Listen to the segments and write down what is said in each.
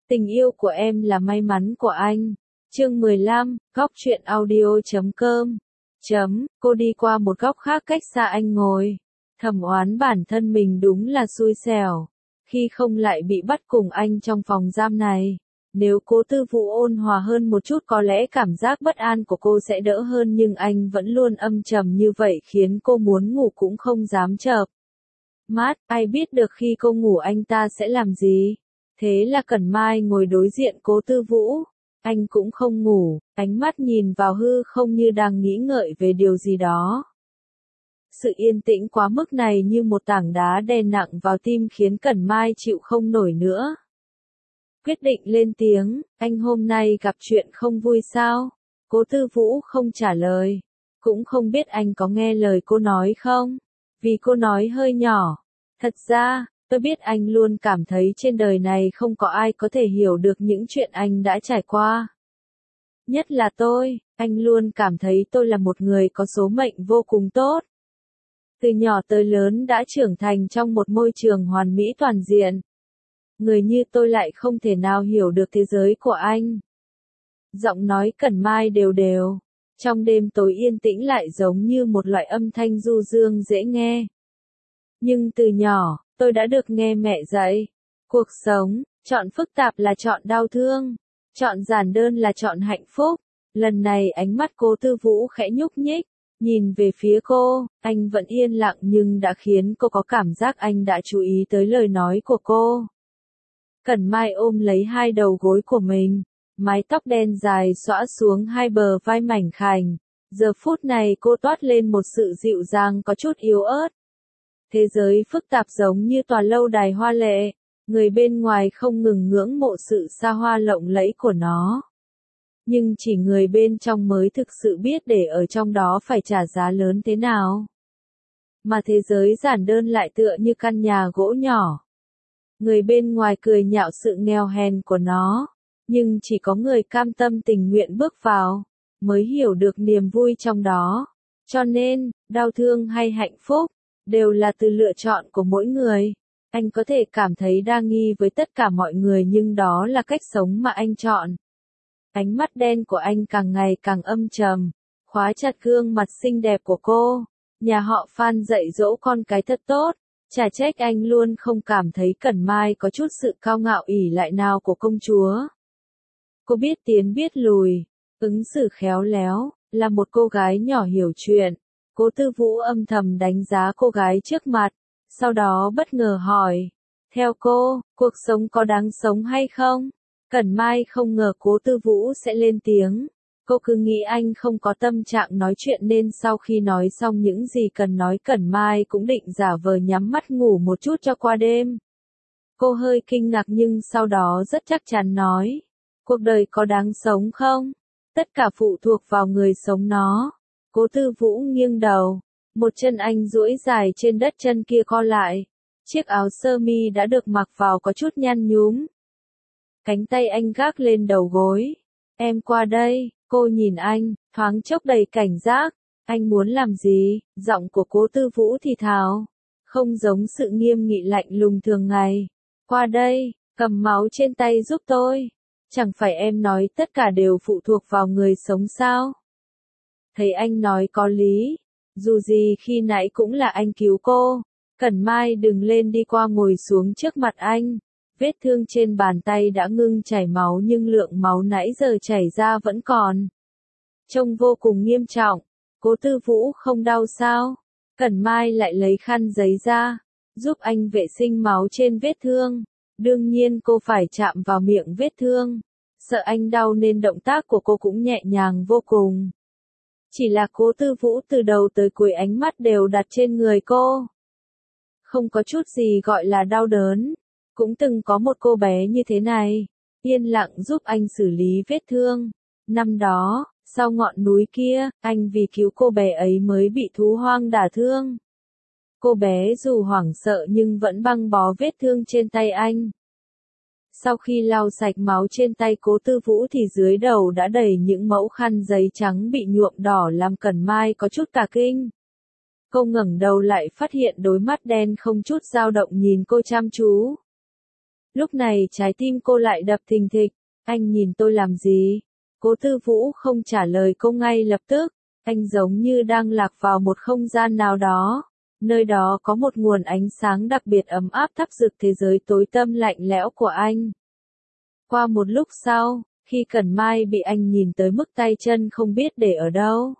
Tình yêu của em là may mắn của anh. Chương 15, góc truyện audio.com. Cô đi qua một góc khác cách xa anh ngồi. Thầm oán bản thân mình đúng là xui xẻo. Khi không lại bị bắt cùng anh trong phòng giam này. Nếu Cố Tư Vũ ôn hòa hơn một chút có lẽ cảm giác bất an của cô sẽ đỡ hơn, nhưng anh vẫn luôn âm trầm như vậy khiến cô muốn ngủ cũng không dám chợp mắt. Ai biết được khi cô ngủ anh ta sẽ làm gì. Thế là Cẩn Mai ngồi đối diện Cố Tư Vũ. Anh cũng không ngủ, ánh mắt nhìn vào hư không như đang nghĩ ngợi về điều gì đó. Sự yên tĩnh quá mức này như một tảng đá đè nặng vào tim khiến Cẩn Mai chịu không nổi nữa. Quyết định lên tiếng, anh hôm nay gặp chuyện không vui sao? Cố Tư Vũ không trả lời. Cũng không biết anh có nghe lời cô nói không? Vì cô nói hơi nhỏ. Thật ra, tôi biết anh luôn cảm thấy trên đời này không có ai có thể hiểu được những chuyện anh đã trải qua. Nhất là tôi, anh luôn cảm thấy tôi là một người có số mệnh vô cùng tốt. Từ nhỏ tới lớn đã trưởng thành trong một môi trường hoàn mỹ toàn diện. Người như tôi lại không thể nào hiểu được thế giới của anh. Giọng nói Cẩn Mai đều đều. Trong đêm tối yên tĩnh lại giống như một loại âm thanh du dương dễ nghe. Nhưng từ nhỏ, tôi đã được nghe mẹ dạy. Cuộc sống, chọn phức tạp là chọn đau thương. Chọn giản đơn là chọn hạnh phúc. Lần này ánh mắt Cố Tư Vũ khẽ nhúc nhích. Nhìn về phía cô, anh vẫn yên lặng nhưng đã khiến cô có cảm giác anh đã chú ý tới lời nói của cô. Cẩn Mai ôm lấy hai đầu gối của mình, mái tóc đen dài xõa xuống hai bờ vai mảnh khảnh. Giờ phút này cô toát lên một sự dịu dàng có chút yếu ớt. Thế giới phức tạp giống như tòa lâu đài hoa lệ, người bên ngoài không ngừng ngưỡng mộ sự xa hoa lộng lẫy của nó. Nhưng chỉ người bên trong mới thực sự biết để ở trong đó phải trả giá lớn thế nào. Mà thế giới giản đơn lại tựa như căn nhà gỗ nhỏ. Người bên ngoài cười nhạo sự nghèo hèn của nó, nhưng chỉ có người cam tâm tình nguyện bước vào, mới hiểu được niềm vui trong đó. Cho nên, đau thương hay hạnh phúc, đều là từ lựa chọn của mỗi người. Anh có thể cảm thấy đa nghi với tất cả mọi người nhưng đó là cách sống mà anh chọn. Ánh mắt đen của anh càng ngày càng âm trầm, khóa chặt gương mặt xinh đẹp của cô. Nhà họ Phan dạy dỗ con cái thật tốt. Chả trách anh luôn không cảm thấy Cẩn Mai có chút sự cao ngạo ỷ lại nào của công chúa. Cô biết tiến biết lùi, ứng xử khéo léo, là một cô gái nhỏ hiểu chuyện. Cố Tư Vũ âm thầm đánh giá cô gái trước mặt, sau đó bất ngờ hỏi. Theo cô, cuộc sống có đáng sống hay không? Cẩn Mai không ngờ Cố Tư Vũ sẽ lên tiếng. Cô cứ nghĩ anh không có tâm trạng nói chuyện nên sau khi nói xong những gì cần nói Cẩn Mai cũng định giả vờ nhắm mắt ngủ một chút cho qua đêm. Cô hơi kinh ngạc nhưng sau đó rất chắc chắn nói. Cuộc đời có đáng sống không? Tất cả phụ thuộc vào người sống nó. Cố Tư Vũ nghiêng đầu. Một chân anh duỗi dài trên đất, chân kia co lại. Chiếc áo sơ mi đã được mặc vào có chút nhăn nhúm. Cánh tay anh gác lên đầu gối. Em qua đây. Cô nhìn anh, thoáng chốc đầy cảnh giác. Anh muốn làm gì? Giọng của Cố Tư Vũ thì thào. Không giống sự nghiêm nghị lạnh lùng thường ngày. Qua đây, cầm máu trên tay giúp tôi. Chẳng phải em nói tất cả đều phụ thuộc vào người sống sao? Thấy anh nói có lý. Dù gì khi nãy cũng là anh cứu cô. Cẩn Mai đừng lên đi qua ngồi xuống trước mặt anh. Vết thương trên bàn tay đã ngưng chảy máu nhưng lượng máu nãy giờ chảy ra vẫn còn. Trông vô cùng nghiêm trọng. Cố Tư Vũ không đau sao? Cẩn Mai lại lấy khăn giấy ra, giúp anh vệ sinh máu trên vết thương. Đương nhiên cô phải chạm vào miệng vết thương. Sợ anh đau nên động tác của cô cũng nhẹ nhàng vô cùng. Chỉ là Cố Tư Vũ từ đầu tới cuối ánh mắt đều đặt trên người cô. Không có chút gì gọi là đau đớn. Cũng từng có một cô bé như thế này, yên lặng giúp anh xử lý vết thương. Năm đó, sau ngọn núi kia, anh vì cứu cô bé ấy mới bị thú hoang đả thương. Cô bé dù hoảng sợ nhưng vẫn băng bó vết thương trên tay anh. Sau khi lau sạch máu trên tay Cố Tư Vũ thì dưới đầu đã đầy những mẫu khăn giấy trắng bị nhuộm đỏ làm Cẩn Mai có chút cả kinh. Cô ngẩng đầu lại phát hiện đôi mắt đen không chút dao động nhìn cô chăm chú. Lúc này trái tim cô lại đập thình thịch. Anh nhìn tôi làm gì? Cố Tư Vũ không trả lời cô ngay lập tức. Anh giống như đang lạc vào một không gian nào đó. Nơi đó có một nguồn ánh sáng đặc biệt ấm áp thắp rực thế giới tối tăm lạnh lẽo của anh. Qua một lúc sau, khi Cẩn Mai bị anh nhìn tới mức tay chân không biết để ở đâu.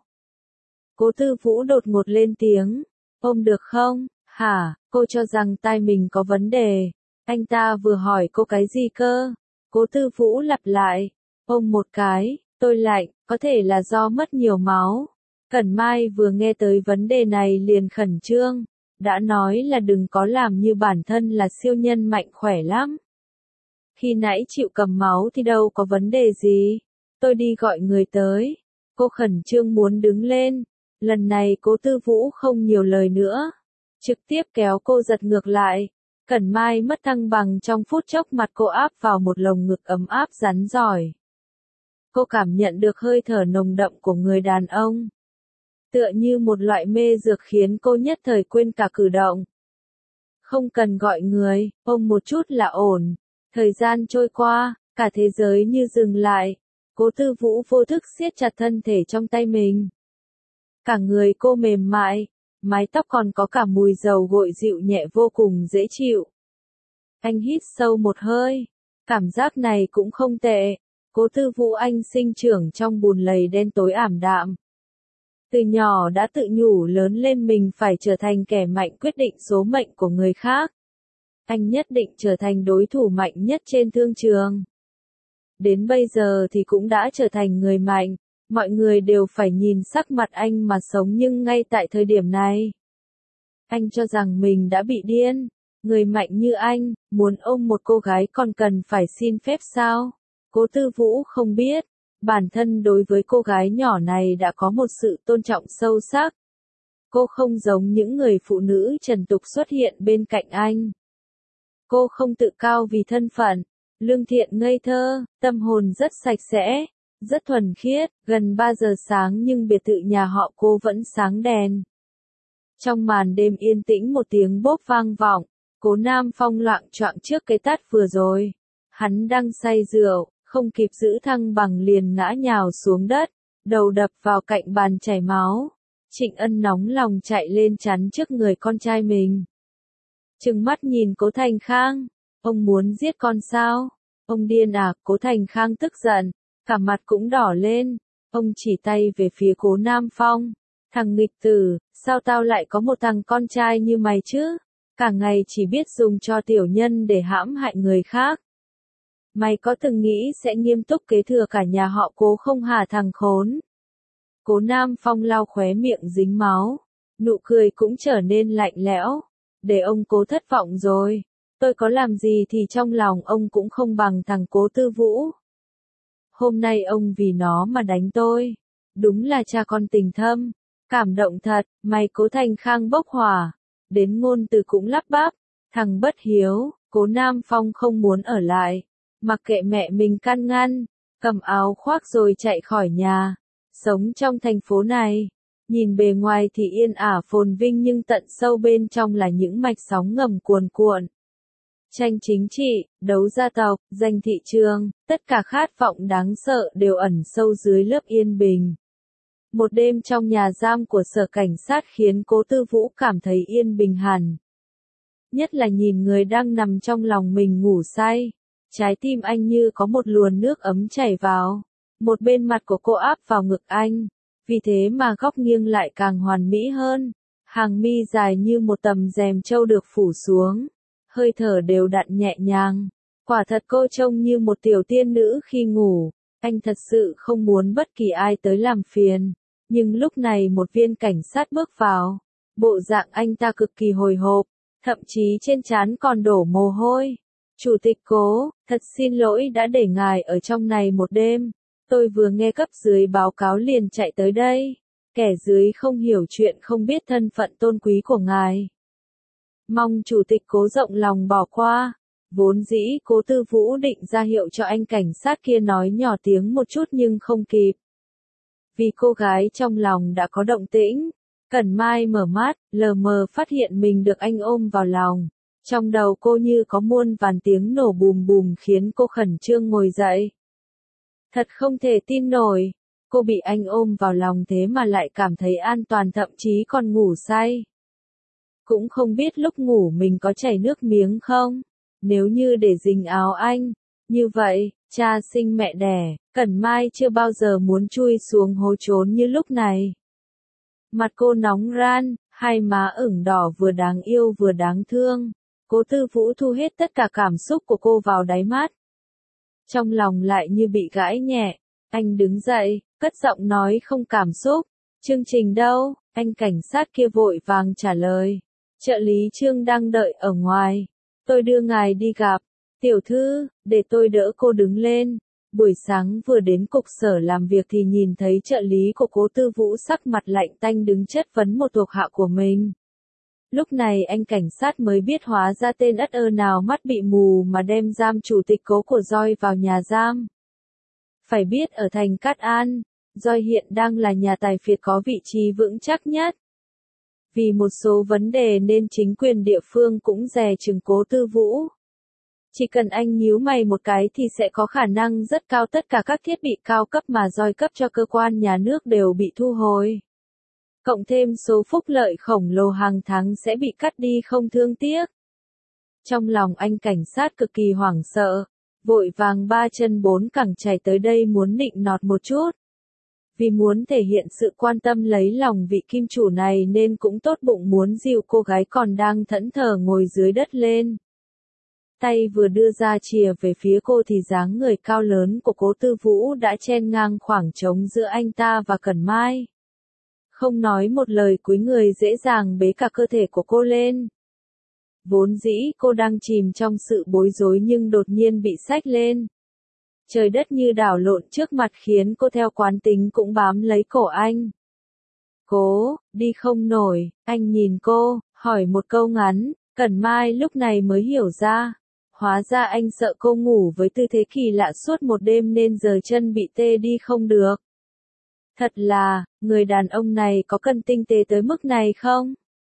Cố Tư Vũ đột ngột lên tiếng. Ôm được không? Hả? Cô cho rằng tai mình có vấn đề. Anh ta vừa hỏi cô cái gì cơ? Cố Tư Vũ lặp lại. Ôm một cái, tôi lạnh, có thể là do mất nhiều máu. Cẩn Mai vừa nghe tới vấn đề này liền khẩn trương. Đã nói là đừng có làm như bản thân là siêu nhân mạnh khỏe lắm. Khi nãy chịu cầm máu thì đâu có vấn đề gì. Tôi đi gọi người tới. Cô khẩn trương muốn đứng lên. Lần này Cố Tư Vũ không nhiều lời nữa. Trực tiếp kéo cô giật ngược lại. Cẩn Mai mất thăng bằng trong phút chốc, mặt cô áp vào một lồng ngực ấm áp rắn rỏi. Cô cảm nhận được hơi thở nồng đậm của người đàn ông. Tựa như một loại mê dược khiến cô nhất thời quên cả cử động. Không cần gọi người, ôm một chút là ổn. Thời gian trôi qua, cả thế giới như dừng lại. Cố Tư Vũ vô thức siết chặt thân thể trong tay mình. Cả người cô mềm mại, mái tóc còn có cả mùi dầu gội dịu nhẹ vô cùng dễ chịu. Anh hít sâu một hơi. Cảm giác này cũng không tệ. Cố Tư Vũ anh sinh trưởng trong bùn lầy đen tối ảm đạm. Từ nhỏ đã tự nhủ lớn lên mình phải trở thành kẻ mạnh quyết định số mệnh của người khác. Anh nhất định trở thành đối thủ mạnh nhất trên thương trường. Đến bây giờ thì cũng đã trở thành người mạnh. Mọi người đều phải nhìn sắc mặt anh mà sống, nhưng ngay tại thời điểm này, anh cho rằng mình đã bị điên. Người mạnh như anh, muốn ôm một cô gái còn cần phải xin phép sao? Cố Tư Vũ không biết, bản thân đối với cô gái nhỏ này đã có một sự tôn trọng sâu sắc. Cô không giống những người phụ nữ trần tục xuất hiện bên cạnh anh. Cô không tự cao vì thân phận, lương thiện ngây thơ, tâm hồn rất sạch sẽ, rất thuần khiết. Gần 3 giờ sáng nhưng biệt thự nhà họ Cô vẫn sáng đèn. Trong màn đêm yên tĩnh một tiếng bốp vang vọng. Cố Nam Phong loạng choạng trước cái tát vừa rồi. Hắn đang say rượu, không kịp giữ thăng bằng liền ngã nhào xuống đất, đầu đập vào cạnh bàn chảy máu. Trịnh Ân nóng lòng chạy lên chắn trước người con trai mình. Trừng mắt nhìn Cố Thành Khang. Ông muốn giết con sao? Ông điên à? Cố Thành Khang tức giận, cả mặt cũng đỏ lên. Ông chỉ tay về phía Cố Nam Phong. Thằng nghịch tử, sao tao lại có một thằng con trai như mày chứ? Cả ngày chỉ biết dùng cho tiểu nhân để hãm hại người khác. Mày có từng nghĩ sẽ nghiêm túc kế thừa cả nhà họ Cố không hả thằng khốn? Cố Nam Phong lau khóe miệng dính máu. Nụ cười cũng trở nên lạnh lẽo. Để ông Cố thất vọng rồi. Tôi có làm gì thì trong lòng ông cũng không bằng thằng Cố Tư Vũ. Hôm nay ông vì nó mà đánh tôi. Đúng là cha con tình thâm. Cảm động thật. Mày Cố Thành Khang bốc hỏa. Đến ngôn từ cũng lắp bắp. Thằng bất hiếu. Cố Nam Phong không muốn ở lại. Mặc kệ mẹ mình can ngăn. Cầm áo khoác rồi chạy khỏi nhà. Sống trong thành phố này. Nhìn bề ngoài thì yên ả phồn vinh, nhưng tận sâu bên trong là những mạch sóng ngầm cuồn cuộn. Tranh chính trị, đấu gia tộc, giành thị trường, tất cả khát vọng đáng sợ đều ẩn sâu dưới lớp yên bình. Một đêm trong nhà giam của sở cảnh sát khiến Cố Tư Vũ cảm thấy yên bình hẳn. Nhất là nhìn người đang nằm trong lòng mình ngủ say. Trái tim anh như có một luồn nước ấm chảy vào. Một bên mặt của cô áp vào ngực anh. Vì thế mà góc nghiêng lại càng hoàn mỹ hơn. Hàng mi dài như một tầm rèm trâu được phủ xuống. Hơi thở đều đặn nhẹ nhàng. Quả thật cô trông như một tiểu tiên nữ khi ngủ. Anh thật sự không muốn bất kỳ ai tới làm phiền. Nhưng lúc này một viên cảnh sát bước vào. Bộ dạng anh ta cực kỳ hồi hộp. Thậm chí trên trán còn đổ mồ hôi. Chủ tịch Cố, thật xin lỗi đã để ngài ở trong này một đêm. Tôi vừa nghe cấp dưới báo cáo liền chạy tới đây. Kẻ dưới không hiểu chuyện, không biết thân phận tôn quý của ngài. Mong chủ tịch Cố rộng lòng bỏ qua. Vốn dĩ Cố Tư Vũ định ra hiệu cho anh cảnh sát kia nói nhỏ tiếng một chút nhưng không kịp. Vì cô gái trong lòng đã có động tĩnh. Cẩn Mai mở mắt, lờ mờ phát hiện mình được anh ôm vào lòng. Trong đầu cô như có muôn vàn tiếng nổ bùm bùm khiến cô khẩn trương ngồi dậy. Thật không thể tin nổi, cô bị anh ôm vào lòng thế mà lại cảm thấy an toàn, thậm chí còn ngủ say. Cũng không biết lúc ngủ mình có chảy nước miếng không? Nếu như để dính áo anh, như vậy, cha sinh mẹ đẻ, Cẩn Mai chưa bao giờ muốn chui xuống hố trốn như lúc này. Mặt cô nóng ran, hai má ửng đỏ vừa đáng yêu vừa đáng thương. Cố Tư Vũ thu hết tất cả cảm xúc của cô vào đáy mắt. Trong lòng lại như bị gãi nhẹ, anh đứng dậy, cất giọng nói không cảm xúc. Chương trình đâu? Anh cảnh sát kia vội vàng trả lời. Trợ lý Trương đang đợi ở ngoài. Tôi đưa ngài đi gặp. Tiểu thư, để tôi đỡ cô đứng lên. Buổi sáng vừa đến cục sở làm việc thì nhìn thấy trợ lý của Cố Tư Vũ sắc mặt lạnh tanh đứng chất vấn một thuộc hạ của mình. Lúc này anh cảnh sát mới biết hóa ra tên ất ơ nào mắt bị mù mà đem giam chủ tịch Cố của Doi vào nhà giam. Phải biết ở thành Cát An, Doi hiện đang là nhà tài phiệt có vị trí vững chắc nhất. Vì một số vấn đề nên chính quyền địa phương cũng dè chừng Cố Tư Vũ. Chỉ cần anh nhíu mày một cái thì sẽ có khả năng rất cao tất cả các thiết bị cao cấp mà Doi cấp cho cơ quan nhà nước đều bị thu hồi. Cộng thêm số phúc lợi khổng lồ hàng tháng sẽ bị cắt đi không thương tiếc. Trong lòng anh cảnh sát cực kỳ hoảng sợ, vội vàng ba chân bốn cẳng chạy tới đây muốn nịnh nọt một chút. Vì muốn thể hiện sự quan tâm lấy lòng vị kim chủ này nên cũng tốt bụng muốn dìu cô gái còn đang thẫn thờ ngồi dưới đất lên. Tay vừa đưa ra chìa về phía cô thì dáng người cao lớn của Cố Tư Vũ đã chen ngang khoảng trống giữa anh ta và Cẩn Mai. Không nói một lời cúi người dễ dàng bế cả cơ thể của cô lên. Vốn dĩ cô đang chìm trong sự bối rối nhưng đột nhiên bị xách lên. Trời đất như đảo lộn trước mặt khiến cô theo quán tính cũng bám lấy cổ anh. Cố, đi không nổi, anh nhìn cô, hỏi một câu ngắn, Cẩn Mai lúc này mới hiểu ra. Hóa ra anh sợ cô ngủ với tư thế kỳ lạ suốt một đêm nên giờ chân bị tê đi không được. Thật là, người đàn ông này có cần tinh tế tới mức này không?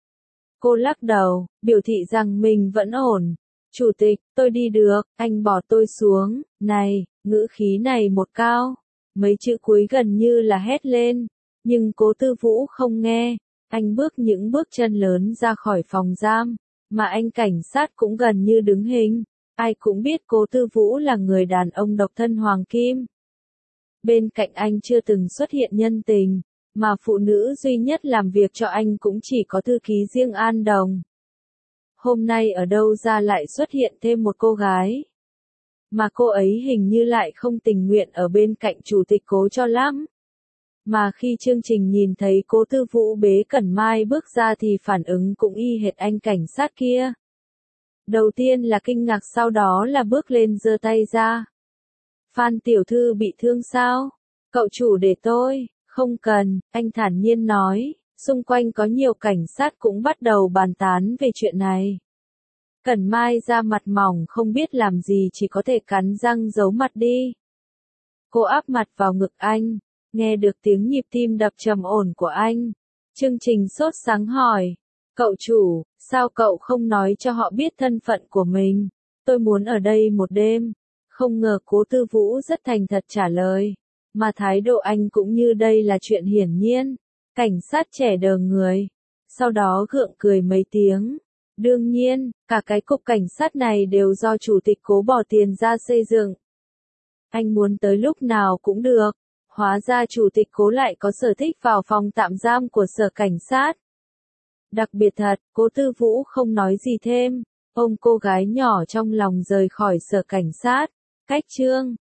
Cô lắc đầu, biểu thị rằng mình vẫn ổn. Chủ tịch, tôi đi được, anh bỏ tôi xuống, này, ngữ khí này một cao. Mấy chữ cuối gần như là hét lên, nhưng Cố Tư Vũ không nghe. Anh bước những bước chân lớn ra khỏi phòng giam, mà anh cảnh sát cũng gần như đứng hình. Ai cũng biết Cố Tư Vũ là người đàn ông độc thân hoàng kim. Bên cạnh anh chưa từng xuất hiện nhân tình, mà phụ nữ duy nhất làm việc cho anh cũng chỉ có thư ký riêng An Đồng. Hôm nay ở đâu ra lại xuất hiện thêm một cô gái. Mà cô ấy hình như lại không tình nguyện ở bên cạnh chủ tịch Cố cho lắm. Mà khi chương trình nhìn thấy Cố Tư Vũ bế Cẩn Mai bước ra thì phản ứng cũng y hệt anh cảnh sát kia. Đầu tiên là kinh ngạc, sau đó là bước lên giơ tay ra. Phan tiểu thư bị thương sao? Cậu chủ để tôi. Không cần, anh thản nhiên nói. Xung quanh có nhiều cảnh sát cũng bắt đầu bàn tán về chuyện này. Cẩn Mai da mặt mỏng không biết làm gì chỉ có thể cắn răng giấu mặt đi. Cô áp mặt vào ngực anh, nghe được tiếng nhịp tim đập trầm ổn của anh. Chương trình sốt sắng hỏi. Cậu chủ, sao cậu không nói cho họ biết thân phận của mình? Tôi muốn ở đây một đêm. Không ngờ Cố Tư Vũ rất thành thật trả lời. Mà thái độ anh cũng như đây là chuyện hiển nhiên. Cảnh sát trẻ đờ người. Sau đó gượng cười mấy tiếng. Đương nhiên, cả cái cục cảnh sát này đều do chủ tịch Cố bỏ tiền ra xây dựng. Anh muốn tới lúc nào cũng được. Hóa ra chủ tịch Cố lại có sở thích vào phòng tạm giam của sở cảnh sát. Đặc biệt thật, Cố Tư Vũ không nói gì thêm. Ôm cô gái nhỏ trong lòng rời khỏi sở cảnh sát. Cách chương